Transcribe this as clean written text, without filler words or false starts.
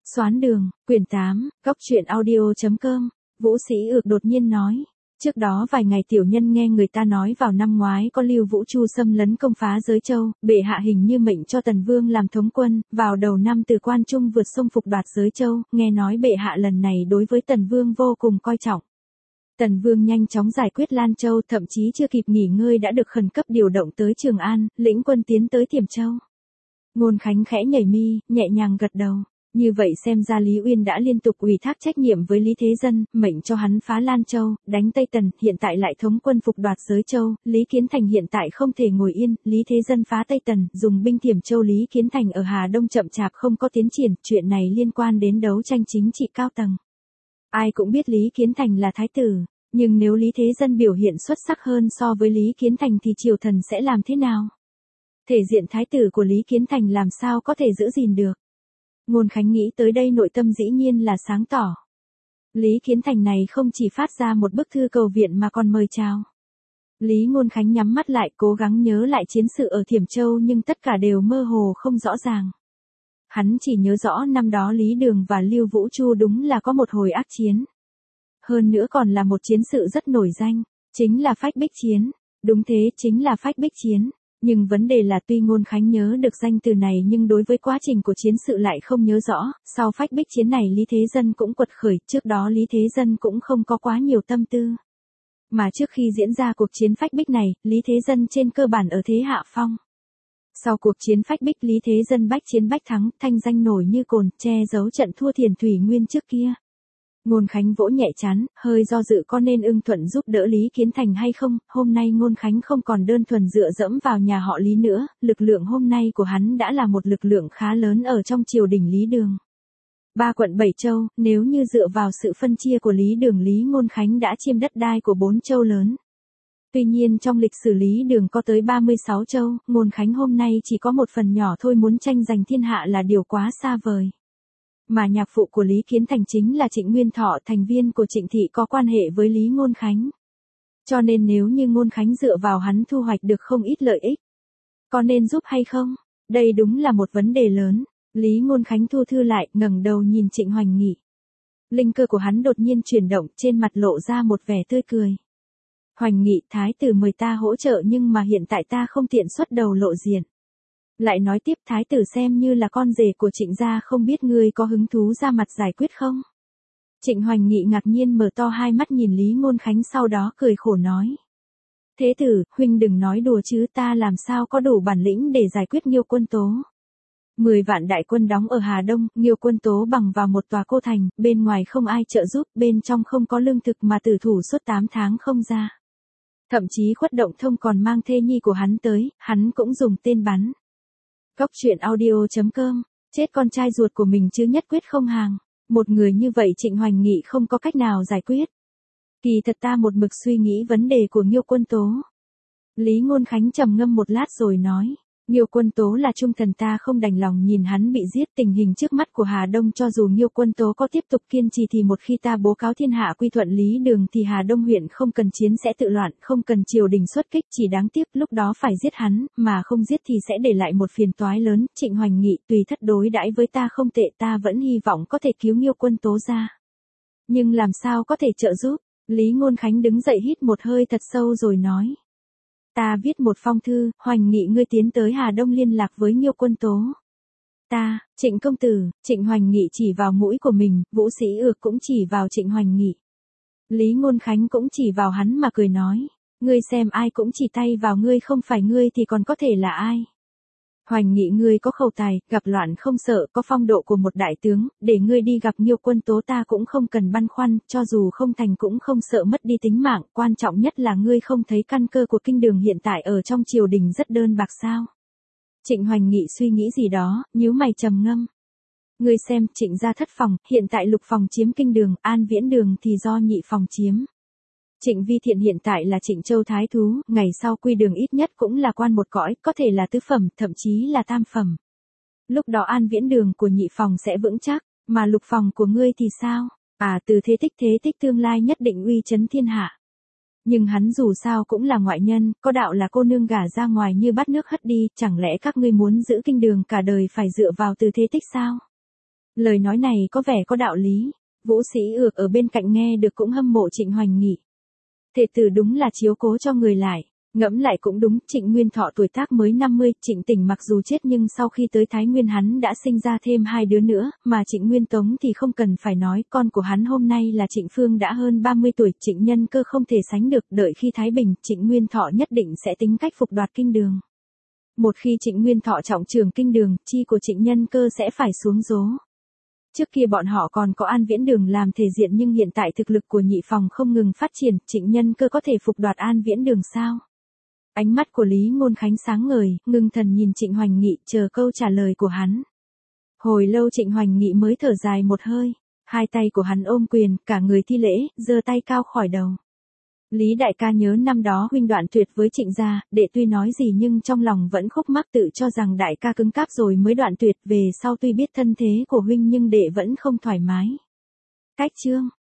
Xoán đường, quyển 8, góc truyện audio.com, Vũ Sĩ Ược đột nhiên nói. Trước đó vài ngày tiểu nhân nghe người ta nói vào năm ngoái có Lưu Vũ Chu xâm lấn công phá giới châu, bệ hạ hình như mệnh cho Tần Vương làm thống quân, vào đầu năm từ Quan Trung vượt sông phục đoạt giới châu, nghe nói bệ hạ lần này đối với Tần Vương vô cùng coi trọng. Tần Vương nhanh chóng giải quyết Lan Châu, thậm chí chưa kịp nghỉ ngơi đã được khẩn cấp điều động tới Trường An, lĩnh quân tiến tới Tiểm Châu. Ngôn Khánh khẽ nhảy mi, nhẹ nhàng gật đầu. Như vậy xem ra Lý Uyên đã liên tục ủy thác trách nhiệm với Lý Thế Dân, mệnh cho hắn phá Lan Châu, đánh Tây Tần, hiện tại lại thống quân phục đoạt giới châu, Lý Kiến Thành hiện tại không thể ngồi yên, Lý Thế Dân phá Tây Tần, dùng binh Tiểm Châu, Lý Kiến Thành ở Hà Đông chậm chạp không có tiến triển, chuyện này liên quan đến đấu tranh chính trị cao tầng. Ai cũng biết Lý Kiến Thành là thái tử, nhưng nếu Lý Thế Dân biểu hiện xuất sắc hơn so với Lý Kiến Thành thì triều thần sẽ làm thế nào? Thể diện thái tử của Lý Kiến Thành làm sao có thể giữ gìn được? Ngôn Khánh nghĩ tới đây nội tâm dĩ nhiên là sáng tỏ. Lý Kiến Thành này không chỉ phát ra một bức thư cầu viện mà còn mời chào. Lý Ngôn Khánh nhắm mắt lại cố gắng nhớ lại chiến sự ở Thiểm Châu nhưng tất cả đều mơ hồ không rõ ràng. Hắn chỉ nhớ rõ năm đó Lý Đường và Lưu Vũ Chu đúng là có một hồi ác chiến. Hơn nữa còn là một chiến sự rất nổi danh, chính là Phách Bích Chiến. Đúng thế, chính là Phách Bích Chiến. Nhưng vấn đề là tuy Ngôn Khánh nhớ được danh từ này nhưng đối với quá trình của chiến sự lại không nhớ rõ, sau Phách Bích Chiến này Lý Thế Dân cũng quật khởi, trước đó Lý Thế Dân cũng không có quá nhiều tâm tư. Mà trước khi diễn ra cuộc chiến Phách Bích này, Lý Thế Dân trên cơ bản ở thế hạ phong. Sau cuộc chiến Phách Bích Lý Thế Dân bách chiến bách thắng, thanh danh nổi như cồn, che giấu trận thua Thiền Thủy Nguyên trước kia. Ngôn Khánh vỗ nhẹ trán, hơi do dự có nên ưng thuận giúp đỡ Lý Kiến Thành hay không, hôm nay Ngôn Khánh không còn đơn thuần dựa dẫm vào nhà họ Lý nữa, lực lượng hôm nay của hắn đã là một lực lượng khá lớn ở trong triều đình Lý Đường. 3 quận 7 châu, nếu như dựa vào sự phân chia của Lý Đường Lý Ngôn Khánh đã chiếm đất đai của 4 châu lớn. Tuy nhiên trong lịch sử Lý Đường có tới 36 châu, Ngôn Khánh hôm nay chỉ có một phần nhỏ thôi, muốn tranh giành thiên hạ là điều quá xa vời. Mà nhạc phụ của Lý Kiến Thành chính là Trịnh Nguyên Thọ, thành viên của Trịnh thị có quan hệ với Lý Ngôn Khánh. Cho nên nếu như Ngôn Khánh dựa vào hắn thu hoạch được không ít lợi ích. Có nên giúp hay không? Đây đúng là một vấn đề lớn. Lý Ngôn Khánh thu thư lại, ngẩng đầu nhìn Trịnh Hoành Nghị. Linh cơ của hắn đột nhiên chuyển động, trên mặt lộ ra một vẻ tươi cười. Hoành Nghị, thái tử mời ta hỗ trợ nhưng mà hiện tại ta không tiện xuất đầu lộ diện. Lại nói tiếp, thái tử xem như là con rể của Trịnh gia, không biết ngươi có hứng thú ra mặt giải quyết không? Trịnh Hoành Nghị ngạc nhiên mở to hai mắt nhìn Lý Ngôn Khánh, sau đó cười khổ nói. Thế tử, huynh đừng nói đùa chứ, ta làm sao có đủ bản lĩnh để giải quyết Nghiêu Quân Tố. 10 vạn đại quân đóng ở Hà Đông, Nghiêu Quân Tố bằng vào một tòa cô thành, bên ngoài không ai trợ giúp, bên trong không có lương thực mà tử thủ suốt 8 tháng không ra. Thậm chí Khuất Động Thông còn mang thê nhi của hắn tới, hắn cũng dùng tên bắn. Góc truyện audio.com, chết con trai ruột của mình chứ nhất quyết không hàng. Một người như vậy Trịnh Hoành Nghị không có cách nào giải quyết. Kỳ thật ta một mực suy nghĩ vấn đề của Nghiêu Quân Tố. Lý Ngôn Khánh trầm ngâm một lát rồi nói. Nghiêu Quân Tố là trung thần, ta không đành lòng nhìn hắn bị giết. Tình hình trước mắt của Hà Đông cho dù Nghiêu Quân Tố có tiếp tục kiên trì thì một khi ta bố cáo thiên hạ quy thuận Lý Đường thì Hà Đông huyện không cần chiến sẽ tự loạn, không cần triều đình xuất kích, chỉ đáng tiếc lúc đó phải giết hắn, mà không giết thì sẽ để lại một phiền toái lớn. Trịnh Hoành Nghị, tùy thất đối đãi với ta không tệ, ta vẫn hy vọng có thể cứu Nghiêu Quân Tố ra. Nhưng làm sao có thể trợ giúp? Lý Ngôn Khánh đứng dậy hít một hơi thật sâu rồi nói. Ta viết một phong thư, Hoành Nghị ngươi tiến tới Hà Đông liên lạc với Nghiêu Quân Tố. Ta, Trịnh công tử, Trịnh Hoành Nghị chỉ vào mũi của mình, Vũ Sĩ Ược cũng chỉ vào Trịnh Hoành Nghị. Lý Ngôn Khánh cũng chỉ vào hắn mà cười nói, ngươi xem ai cũng chỉ tay vào ngươi, không phải ngươi thì còn có thể là ai. Hoành Nghị ngươi có khẩu tài, gặp loạn không sợ, có phong độ của một đại tướng, để ngươi đi gặp Nghiêu Quân Tố ta cũng không cần băn khoăn, cho dù không thành cũng không sợ mất đi tính mạng, quan trọng nhất là ngươi không thấy căn cơ của kinh đường hiện tại ở trong triều đình rất đơn bạc sao. Trịnh Hoành Nghị suy nghĩ gì đó, nhíu mày trầm ngâm. Ngươi xem, Trịnh gia thất phòng, hiện tại lục phòng chiếm kinh đường, An Viễn đường thì do nhị phòng chiếm. Trịnh Vi Thiện hiện tại là Trịnh Châu thái thú, ngày sau quy đường ít nhất cũng là quan một cõi, có thể là tứ phẩm, thậm chí là tam phẩm. Lúc đó An Viễn đường của nhị phòng sẽ vững chắc, mà lục phòng của ngươi thì sao? Từ thế tích tương lai nhất định uy chấn thiên hạ. Nhưng hắn dù sao cũng là ngoại nhân, có đạo là cô nương gả ra ngoài như bát nước hất đi, chẳng lẽ các ngươi muốn giữ kinh đường cả đời phải dựa vào Từ Thế Tích sao? Lời nói này có vẻ có đạo lý, Vũ Sĩ Ược ở bên cạnh nghe được cũng hâm mộ Trịnh Hoành Nghị. Thề tử đúng là chiếu cố cho người lại, ngẫm lại cũng đúng, Trịnh Nguyên Thọ tuổi tác mới 50, Trịnh Tỉnh mặc dù chết nhưng sau khi tới Thái Nguyên hắn đã sinh ra thêm 2 đứa nữa, mà Trịnh Nguyên Tống thì không cần phải nói, con của hắn hôm nay là Trịnh Phương đã hơn 30 tuổi, Trịnh Nhân Cơ không thể sánh được, đợi khi Thái Bình, Trịnh Nguyên Thọ nhất định sẽ tính cách phục đoạt kinh đường. Một khi Trịnh Nguyên Thọ trọng trưởng kinh đường, chi của Trịnh Nhân Cơ sẽ phải xuống dố. Trước kia bọn họ còn có An Viễn Đường làm thể diện nhưng hiện tại thực lực của nhị phòng không ngừng phát triển, Trịnh Nhân Cơ có thể phục đoạt An Viễn Đường sao? Ánh mắt của Lý Ngôn Khánh sáng ngời, ngưng thần nhìn Trịnh Hoành Nghị chờ câu trả lời của hắn. Hồi lâu Trịnh Hoành Nghị mới thở dài một hơi, hai tay của hắn ôm quyền, cả người thi lễ, giơ tay cao khỏi đầu. Lý đại ca nhớ năm đó huynh đoạn tuyệt với Trịnh gia, đệ tuy nói gì nhưng trong lòng vẫn khúc mắc tự cho rằng đại ca cứng cáp rồi mới đoạn tuyệt, về sau tuy biết thân thế của huynh nhưng đệ vẫn không thoải mái. Cách chương